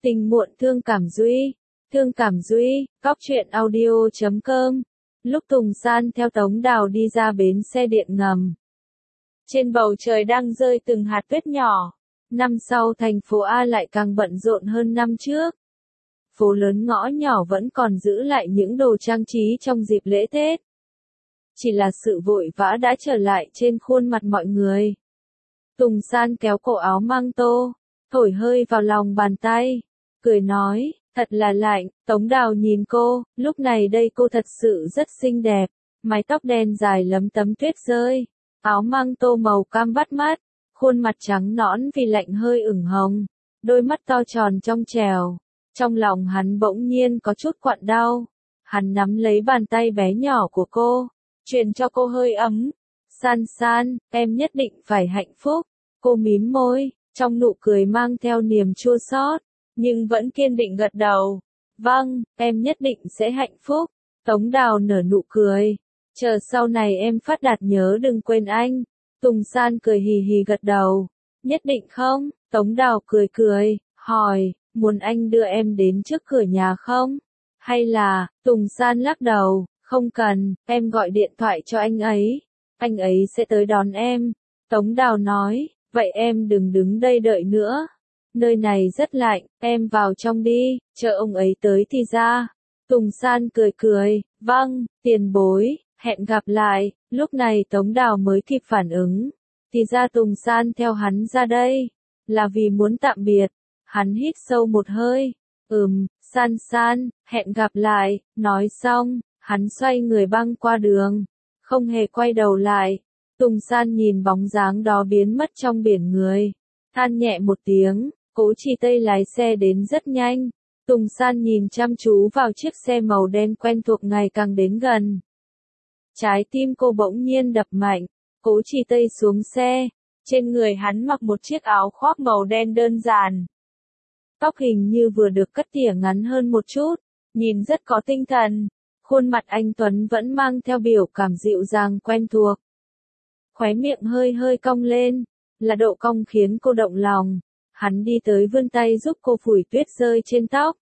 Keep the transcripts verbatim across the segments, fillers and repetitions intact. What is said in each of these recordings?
Tình muộn thương cảm Duy, thương cảm Duy, góc truyện audio chấm com. Lúc Tùng San theo Tống Đào đi ra bến xe điện ngầm. Trên bầu trời đang rơi từng hạt tuyết nhỏ. Năm sau thành phố A lại càng bận rộn hơn năm trước. Phố lớn ngõ nhỏ vẫn còn giữ lại những đồ trang trí trong dịp lễ Tết. Chỉ là sự vội vã đã trở lại trên khuôn mặt mọi người. Tùng San kéo cổ áo mang tô, thổi hơi vào lòng bàn tay, cười nói, thật là lạnh. Tống Đào nhìn cô, lúc này đây cô thật sự rất xinh đẹp, mái tóc đen dài lấm tấm tuyết rơi, áo mang tô màu cam bắt mắt, khuôn mặt trắng nõn vì lạnh hơi ửng hồng, đôi mắt to tròn trong trèo. Trong lòng hắn bỗng nhiên có chút quặn đau, hắn nắm lấy bàn tay bé nhỏ của cô, truyền cho cô hơi ấm. San San, em nhất định phải hạnh phúc. Cô mím môi, trong nụ cười mang theo niềm chua xót, nhưng vẫn kiên định gật đầu. Vâng, em nhất định sẽ hạnh phúc. Tống Đào nở nụ cười. Chờ sau này em phát đạt nhớ đừng quên anh. Tùng San cười hì hì gật đầu. Nhất định không? Tống Đào cười cười, hỏi, muốn anh đưa em đến trước cửa nhà không? Hay là, Tùng San lắc đầu, không cần, em gọi điện thoại cho anh ấy. Anh ấy sẽ tới đón em. Tống Đào nói, vậy em đừng đứng đây đợi nữa. Nơi này rất lạnh, em vào trong đi, chờ ông ấy tới thì ra. Tùng San cười cười, vâng, tiền bối, hẹn gặp lại. Lúc này Tống Đào mới kịp phản ứng. Thì ra Tùng San theo hắn ra đây, là vì muốn tạm biệt. Hắn hít sâu một hơi, ừm, San San, hẹn gặp lại. Nói xong, hắn xoay người băng qua đường, không hề quay đầu lại. Tùng San nhìn bóng dáng đó biến mất trong biển người, than nhẹ một tiếng. Cố Chỉ Tây lái xe đến rất nhanh. Tùng San nhìn chăm chú vào chiếc xe màu đen quen thuộc ngày càng đến gần. Trái tim cô bỗng nhiên đập mạnh. Cố Chỉ Tây xuống xe, trên người hắn mặc một chiếc áo khoác màu đen đơn giản. Tóc hình như vừa được cắt tỉa ngắn hơn một chút, nhìn rất có tinh thần. Khuôn mặt anh Tuấn vẫn mang theo biểu cảm dịu dàng quen thuộc. Khóe miệng hơi hơi cong lên, là độ cong khiến cô động lòng. Hắn đi tới vươn tay giúp cô phủi tuyết rơi trên tóc.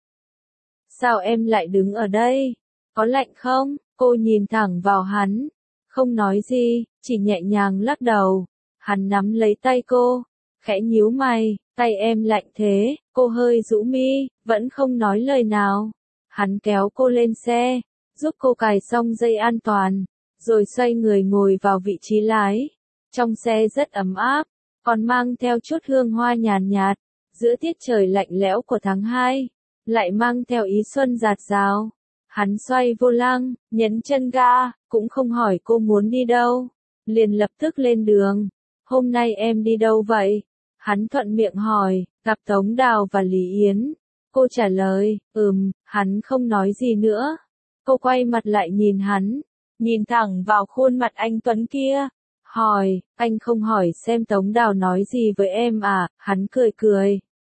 Sao em lại đứng ở đây? Có lạnh không? Cô nhìn thẳng vào hắn, không nói gì, chỉ nhẹ nhàng lắc đầu. Hắn nắm lấy tay cô, khẽ nhíu mày, tay em lạnh thế. Cô hơi rũ mi, vẫn không nói lời nào. Hắn kéo cô lên xe, giúp cô cài xong dây an toàn, rồi xoay người ngồi vào vị trí lái. Trong xe rất ấm áp, còn mang theo chút hương hoa nhàn nhạt, giữa tiết trời lạnh lẽo của tháng hai, lại mang theo ý xuân rạt rào. Hắn xoay vô lăng, nhấn chân ga, cũng không hỏi cô muốn đi đâu, liền lập tức lên đường. Hôm nay em đi đâu vậy? Hắn thuận miệng hỏi, gặp Tống Đào và Lý Yến. Cô trả lời, ừm, hắn không nói gì nữa. Cô quay mặt lại nhìn hắn, nhìn thẳng vào khuôn mặt anh Tuấn kia, hỏi, anh không hỏi xem Tống Đào nói gì với em à? Hắn cười cười.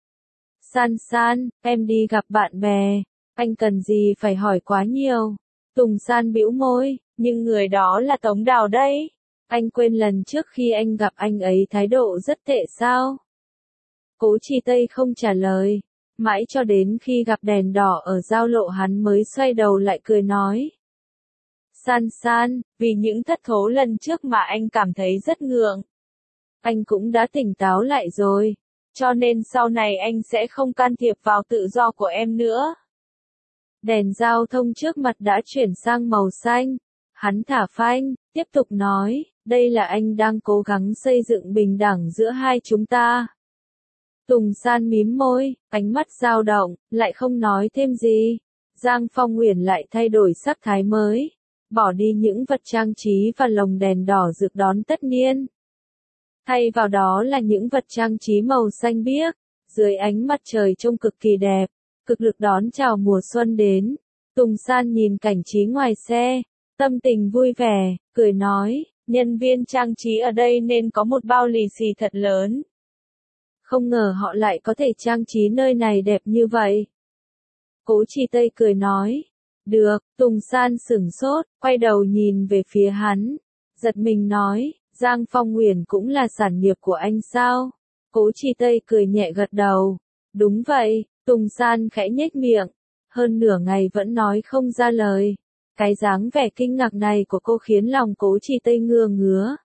San San, em đi gặp bạn bè, anh cần gì phải hỏi quá nhiều. Tùng San bĩu môi, nhưng người đó là Tống Đào đấy. Anh quên lần trước khi anh gặp anh ấy thái độ rất tệ sao? Cố Chỉ Tây không trả lời, mãi cho đến khi gặp đèn đỏ ở giao lộ hắn mới xoay đầu lại cười nói. San San, vì những thất thố lần trước mà anh cảm thấy rất ngượng. Anh cũng đã tỉnh táo lại rồi, cho nên sau này anh sẽ không can thiệp vào tự do của em nữa. Đèn giao thông trước mặt đã chuyển sang màu xanh. Hắn thả phanh, tiếp tục nói, đây là anh đang cố gắng xây dựng bình đẳng giữa hai chúng ta. Tùng San mím môi, ánh mắt dao động, lại không nói thêm gì. Giang Phong Uyển lại thay đổi sắc thái mới, bỏ đi những vật trang trí và lồng đèn đỏ rực đón tất niên. Thay vào đó là những vật trang trí màu xanh biếc, dưới ánh mặt trời trông cực kỳ đẹp, cực lực đón chào mùa xuân đến. Tùng San nhìn cảnh trí ngoài xe, tâm tình vui vẻ, cười nói, nhân viên trang trí ở đây nên có một bao lì xì thật lớn. Không ngờ họ lại có thể trang trí nơi này đẹp như vậy. Cố Chỉ Tây cười nói, được. Tùng San sửng sốt, quay đầu nhìn về phía hắn, giật mình nói, Giang Phong Uyển cũng là sản nghiệp của anh sao? Cố Chỉ Tây cười nhẹ gật đầu, đúng vậy, Tùng San khẽ nhếch miệng, hơn nửa ngày vẫn nói không ra lời. Cái dáng vẻ kinh ngạc này của cô khiến lòng Cố Chỉ Tây ngứa ngứa.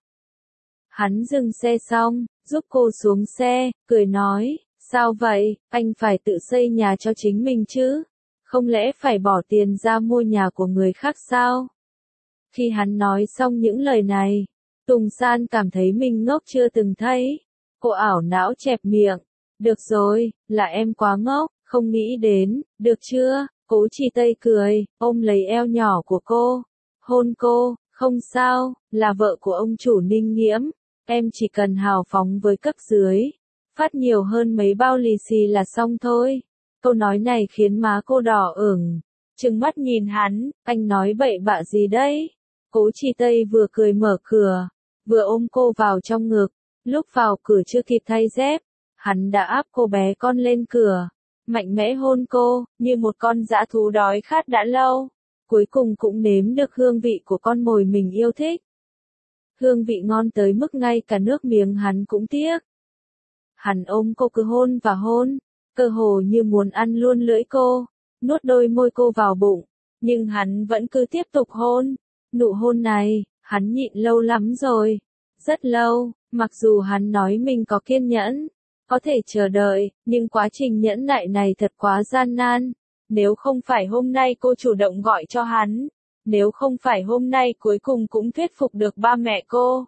Hắn dừng xe xong, giúp cô xuống xe, cười nói, sao vậy, anh phải tự xây nhà cho chính mình chứ? Không lẽ phải bỏ tiền ra mua nhà của người khác sao? Khi hắn nói xong những lời này, Tùng San cảm thấy mình ngốc chưa từng thấy. Cô ảo não chẹp miệng. Được rồi, là em quá ngốc, không nghĩ đến, được chưa? Cố Chỉ Tây cười, ôm lấy eo nhỏ của cô. Hôn cô, không sao, là vợ của ông chủ Ninh Nghiễm. Em chỉ cần hào phóng với cấp dưới. Phát nhiều hơn mấy bao lì xì là xong thôi. Câu nói này khiến má cô đỏ ửng. Trừng mắt nhìn hắn, anh nói bậy bạ gì đấy? Cố Chỉ Tây vừa cười mở cửa, vừa ôm cô vào trong ngực. Lúc vào cửa chưa kịp thay dép, hắn đã áp cô bé con lên cửa, mạnh mẽ hôn cô, như một con dã thú đói khát đã lâu. Cuối cùng cũng nếm được hương vị của con mồi mình yêu thích. Hương vị ngon tới mức ngay cả nước miếng hắn cũng tiếc. Hắn ôm cô cứ hôn và hôn, cơ hồ như muốn ăn luôn lưỡi cô, nuốt đôi môi cô vào bụng, nhưng hắn vẫn cứ tiếp tục hôn. Nụ hôn này, hắn nhịn lâu lắm rồi, rất lâu, mặc dù hắn nói mình có kiên nhẫn, có thể chờ đợi, nhưng quá trình nhẫn nại này thật quá gian nan. Nếu không phải hôm nay cô chủ động gọi cho hắn, nếu không phải hôm nay cuối cùng cũng thuyết phục được ba mẹ cô,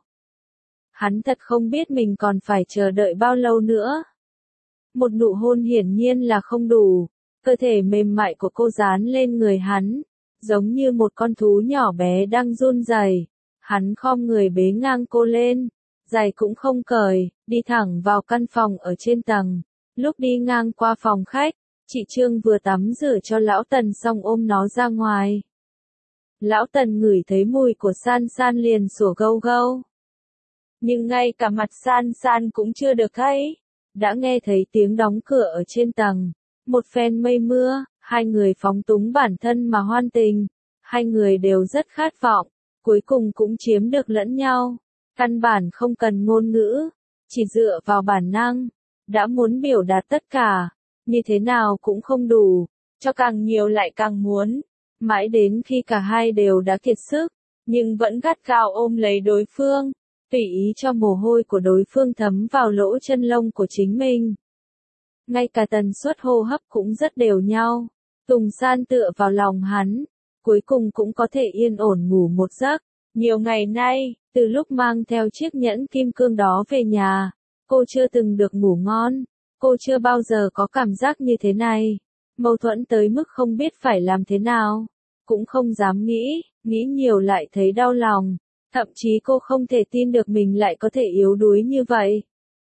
hắn thật không biết mình còn phải chờ đợi bao lâu nữa. Một nụ hôn hiển nhiên là không đủ, cơ thể mềm mại của cô dán lên người hắn, giống như một con thú nhỏ bé đang run rẩy. Hắn khom người bế ngang cô lên, giày cũng không cởi, đi thẳng vào căn phòng ở trên tầng. Lúc đi ngang qua phòng khách, chị Trương vừa tắm rửa cho lão Tần xong ôm nó ra ngoài. Lão Tần ngửi thấy mùi của San San liền sủa gâu gâu. Nhưng ngay cả mặt San San cũng chưa được thấy. Đã nghe thấy tiếng đóng cửa ở trên tầng. Một phen mây mưa, hai người phóng túng bản thân mà hoan tình. Hai người đều rất khát vọng, cuối cùng cũng chiếm được lẫn nhau. Căn bản không cần ngôn ngữ, chỉ dựa vào bản năng. Đã muốn biểu đạt tất cả, như thế nào cũng không đủ, cho càng nhiều lại càng muốn. Mãi đến khi cả hai đều đã kiệt sức, nhưng vẫn gắt gao ôm lấy đối phương, tùy ý cho mồ hôi của đối phương thấm vào lỗ chân lông của chính mình. Ngay cả tần suất hô hấp cũng rất đều nhau. Tùng San tựa vào lòng hắn, cuối cùng cũng có thể yên ổn ngủ một giấc. Nhiều ngày nay, từ lúc mang theo chiếc nhẫn kim cương đó về nhà, cô chưa từng được ngủ ngon. Cô chưa bao giờ có cảm giác như thế này. Mâu thuẫn tới mức không biết phải làm thế nào. Cũng không dám nghĩ, nghĩ nhiều lại thấy đau lòng. Thậm chí cô không thể tin được mình lại có thể yếu đuối như vậy.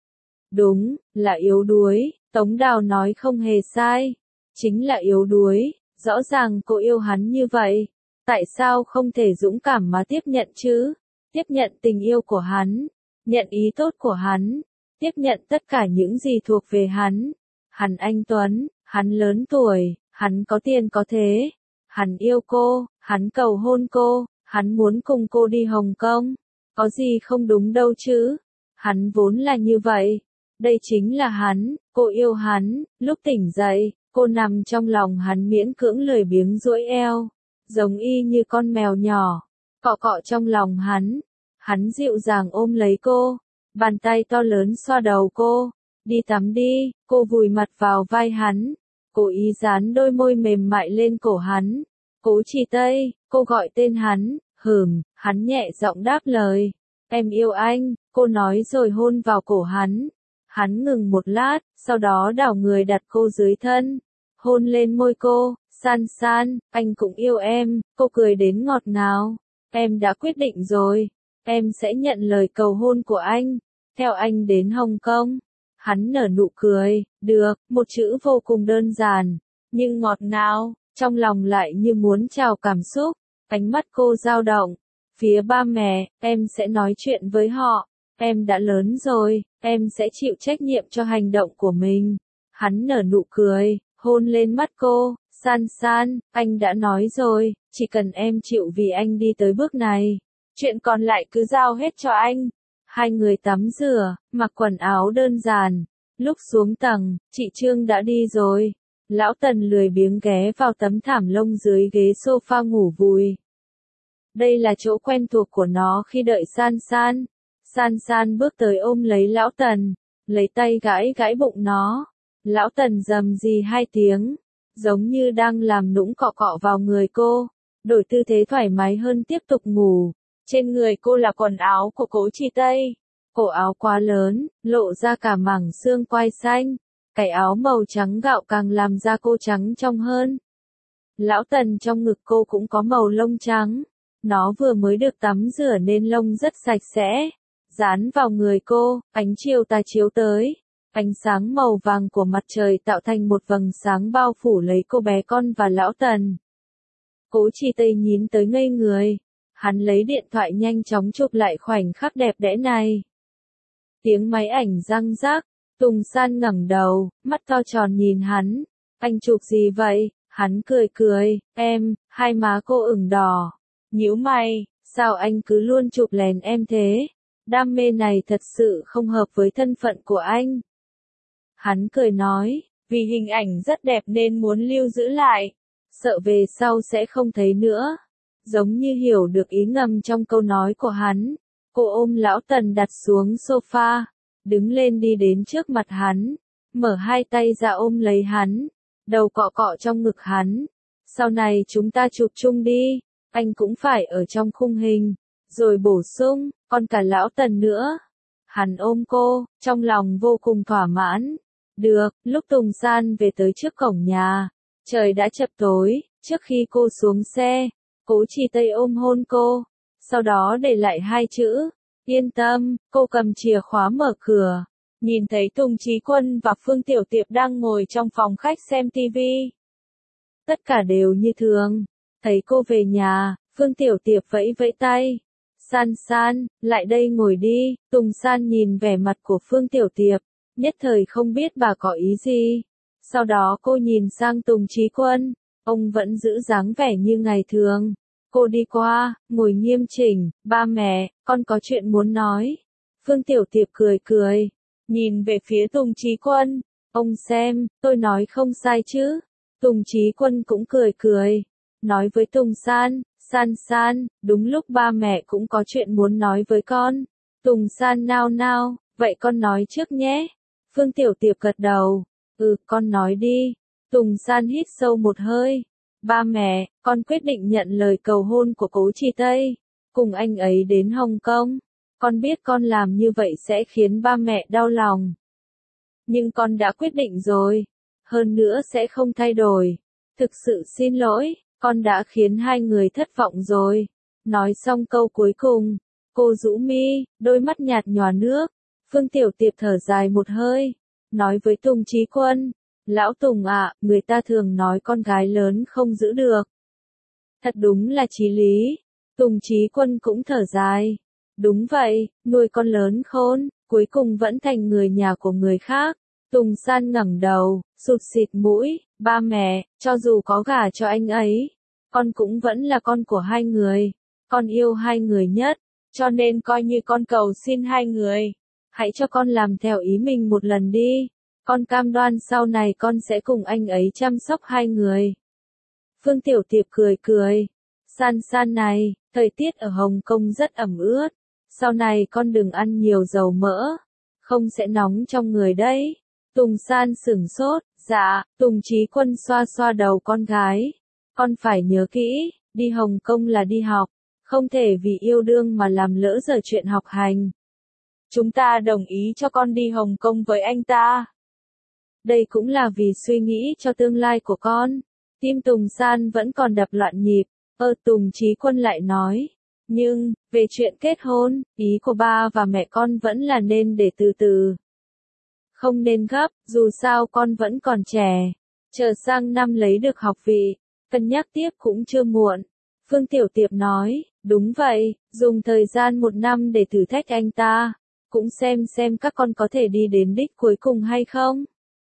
Đúng, là yếu đuối, Tống Đào nói không hề sai. Chính là yếu đuối, rõ ràng cô yêu hắn như vậy. Tại sao không thể dũng cảm mà tiếp nhận chứ? Tiếp nhận tình yêu của hắn, nhận ý tốt của hắn, tiếp nhận tất cả những gì thuộc về hắn. Hắn anh tuấn, hắn lớn tuổi, hắn có tiền có thế. Hắn yêu cô, hắn cầu hôn cô, hắn muốn cùng cô đi Hồng Kông. Có gì không đúng đâu chứ? Hắn vốn là như vậy. Đây chính là hắn, cô yêu hắn. Lúc tỉnh dậy, cô nằm trong lòng hắn miễn cưỡng lười biếng duỗi eo, giống y như con mèo nhỏ, cọ cọ trong lòng hắn. Hắn dịu dàng ôm lấy cô, bàn tay to lớn xoa đầu cô. Đi tắm đi, cô vùi mặt vào vai hắn, cố ý dán đôi môi mềm mại lên cổ hắn. Cố Chỉ Tây, cô gọi tên hắn, hừm, hắn nhẹ giọng đáp lời. Em yêu anh, cô nói rồi hôn vào cổ hắn. Hắn ngừng một lát, sau đó đảo người đặt cô dưới thân, hôn lên môi cô. San San, anh cũng yêu em, cô cười đến ngọt ngào. Em đã quyết định rồi, em sẽ nhận lời cầu hôn của anh, theo anh đến Hồng Kông. Hắn nở nụ cười, được, một chữ vô cùng đơn giản, nhưng ngọt ngào, trong lòng lại như muốn trào cảm xúc. Ánh mắt cô dao động. Phía ba mẹ, em sẽ nói chuyện với họ. Em đã lớn rồi, em sẽ chịu trách nhiệm cho hành động của mình. Hắn nở nụ cười, hôn lên mắt cô. San San, anh đã nói rồi, chỉ cần em chịu vì anh đi tới bước này, chuyện còn lại cứ giao hết cho anh. Hai người tắm rửa, mặc quần áo đơn giản. Lúc xuống tầng, chị Trương đã đi rồi. Lão Tần lười biếng ghé vào tấm thảm lông dưới ghế sofa ngủ vùi. Đây là chỗ quen thuộc của nó khi đợi San San. San San bước tới ôm lấy Lão Tần, lấy tay gãi gãi bụng nó. Lão Tần rầm rì hai tiếng, giống như đang làm nũng cọ cọ vào người cô, đổi tư thế thoải mái hơn tiếp tục ngủ. Trên người cô là quần áo của Cố Chi Tây. Cổ áo quá lớn, lộ ra cả mảng xương quai xanh. Cái áo màu trắng gạo càng làm da cô trắng trong hơn. Lão Tần trong ngực cô cũng có màu lông trắng. Nó vừa mới được tắm rửa nên lông rất sạch sẽ. Dán vào người cô, ánh chiều tà chiếu tới. Ánh sáng màu vàng của mặt trời tạo thành một vầng sáng bao phủ lấy cô bé con và Lão Tần. Cố Chi Tây nhìn tới ngây người. Hắn lấy điện thoại nhanh chóng chụp lại khoảnh khắc đẹp đẽ này. Tiếng máy ảnh răng rác. Tùng San ngẩng đầu, mắt to tròn nhìn hắn. Anh chụp gì vậy? Hắn cười cười, em, hai má cô ửng đỏ. Nhíu mày, sao anh cứ luôn chụp lén em thế? Đam mê này thật sự không hợp với thân phận của anh. Hắn cười nói, vì hình ảnh rất đẹp nên muốn lưu giữ lại. Sợ về sau sẽ không thấy nữa. Giống như hiểu được ý ngầm trong câu nói của hắn. Cô ôm Lão Tần đặt xuống sofa. Đứng lên đi đến trước mặt hắn, mở hai tay ra ôm lấy hắn, đầu cọ cọ trong ngực hắn. Sau này chúng ta chụp chung đi, anh cũng phải ở trong khung hình, rồi bổ sung, còn cả Lão Tần nữa. Hắn ôm cô, trong lòng vô cùng thỏa mãn. Được, lúc Tùng San về tới trước cổng nhà, trời đã chập tối, trước khi cô xuống xe, Cố Chi Tây ôm hôn cô, sau đó để lại hai chữ. Yên tâm, cô cầm chìa khóa mở cửa, nhìn thấy Tùng Chí Quân và Phương Tiểu Tiệp đang ngồi trong phòng khách xem tivi. Tất cả đều như thường, thấy cô về nhà, Phương Tiểu Tiệp vẫy vẫy tay. San San, lại đây ngồi đi. Tùng San nhìn vẻ mặt của Phương Tiểu Tiệp, nhất thời không biết bà có ý gì. Sau đó cô nhìn sang Tùng Chí Quân, ông vẫn giữ dáng vẻ như ngày thường. Cô đi qua, ngồi nghiêm chỉnh, ba mẹ, con có chuyện muốn nói. Phương Tiểu Tiệp cười cười, nhìn về phía Tùng Chí Quân, ông xem, tôi nói không sai chứ. Tùng Chí Quân cũng cười cười, nói với Tùng San, San San, đúng lúc ba mẹ cũng có chuyện muốn nói với con. Tùng San nao nao, vậy con nói trước nhé. Phương Tiểu Tiệp gật đầu, ừ, con nói đi. Tùng San hít sâu một hơi. Ba mẹ, con quyết định nhận lời cầu hôn của Cố Chi Tây, cùng anh ấy đến Hồng Kông. Con biết con làm như vậy sẽ khiến ba mẹ đau lòng. Nhưng con đã quyết định rồi, hơn nữa sẽ không thay đổi. Thực sự xin lỗi, con đã khiến hai người thất vọng rồi. Nói xong câu cuối cùng, cô rũ mi, đôi mắt nhạt nhòa nước. Phương Tiểu Tiệp thở dài một hơi, nói với Tùng Chí Quân. Lão Tùng ạ, người ta thường nói con gái lớn không giữ được. Thật đúng là chí lý. Tùng Chí Quân cũng thở dài. Đúng vậy, nuôi con lớn khôn, cuối cùng vẫn thành người nhà của người khác. Tùng San ngẩng đầu, sụt xịt mũi, ba mẹ, cho dù có gả cho anh ấy, con cũng vẫn là con của hai người. Con yêu hai người nhất, cho nên coi như con cầu xin hai người. Hãy cho con làm theo ý mình một lần đi. Con cam đoan sau này con sẽ cùng anh ấy chăm sóc hai người. Phương Tiểu Tiệp cười cười. San San này, thời tiết ở Hồng Kông rất ẩm ướt. Sau này con đừng ăn nhiều dầu mỡ. Không sẽ nóng trong người đấy. Tùng San sửng sốt. Dạ, Tùng Chí Quân xoa xoa đầu con gái. Con phải nhớ kỹ, đi Hồng Kông là đi học. Không thể vì yêu đương mà làm lỡ dở chuyện học hành. Chúng ta đồng ý cho con đi Hồng Kông với anh ta. Đây cũng là vì suy nghĩ cho tương lai của con. Tim Tùng San vẫn còn đập loạn nhịp. Ơ Tùng Chí Quân lại nói. Nhưng, về chuyện kết hôn, ý của ba và mẹ con vẫn là nên để từ từ. Không nên gấp, dù sao con vẫn còn trẻ. Chờ sang năm lấy được học vị, cân nhắc tiếp cũng chưa muộn. Phương Tiểu Tiệp nói, đúng vậy, dùng thời gian một năm để thử thách anh ta. Cũng xem xem các con có thể đi đến đích cuối cùng hay không.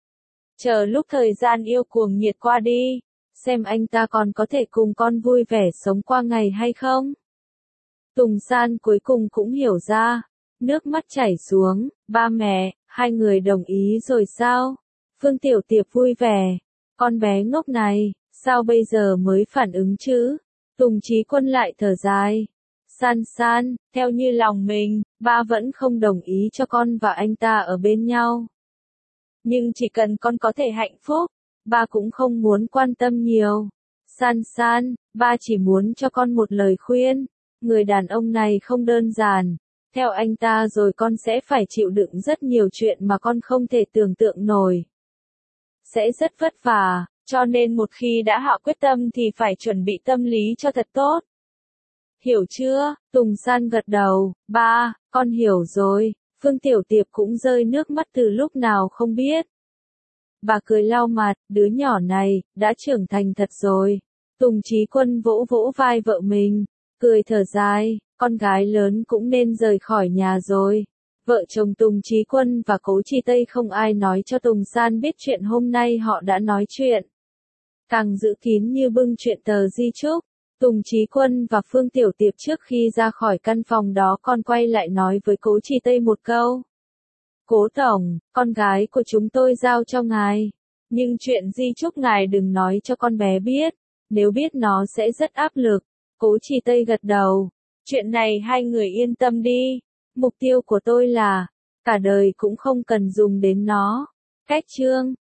Chờ lúc thời gian yêu cuồng nhiệt qua đi, xem anh ta còn có thể cùng con vui vẻ sống qua ngày hay không. Tùng San cuối cùng cũng hiểu ra, nước mắt chảy xuống, ba mẹ, hai người đồng ý rồi sao? Phương Tiểu Tiệp vui vẻ, Con bé ngốc này, sao bây giờ mới phản ứng chứ? Tùng Chí Quân lại thở dài. San San, theo như lòng mình, ba vẫn không đồng ý cho con và anh ta ở bên nhau. Nhưng chỉ cần con có thể hạnh phúc, ba cũng không muốn quan tâm nhiều. San San, ba chỉ muốn cho con một lời khuyên. Người đàn ông này không đơn giản. Theo anh ta rồi con sẽ phải chịu đựng rất nhiều chuyện mà con không thể tưởng tượng nổi. Sẽ rất vất vả, cho nên một khi đã hạ quyết tâm thì phải chuẩn bị tâm lý cho thật tốt. Hiểu chưa? Tùng San gật đầu. Ba, con hiểu rồi. Phương Tiểu Tiệp cũng rơi nước mắt từ lúc nào không biết. Bà cười lau mặt, đứa nhỏ này, đã trưởng thành thật rồi. Tùng Chí Quân vỗ vỗ vai vợ mình, cười thở dài, con gái lớn cũng nên rời khỏi nhà rồi. Vợ chồng Tùng Chí Quân và Cố Chi Tây không ai nói cho Tùng San biết chuyện hôm nay họ đã nói chuyện. Càng giữ kín như bưng chuyện tờ di chúc. Tùng Chí Quân và Phương Tiểu Tiệp trước khi ra khỏi căn phòng đó còn quay lại nói với Cố Chi Tây một câu. Cố Tổng, con gái của chúng tôi giao cho ngài. Nhưng chuyện di chúc ngài đừng nói cho con bé biết. Nếu biết nó sẽ rất áp lực. Cố Chi Tây gật đầu. Chuyện này hai người yên tâm đi. Mục tiêu của tôi là, cả đời cũng không cần dùng đến nó. Cách chương.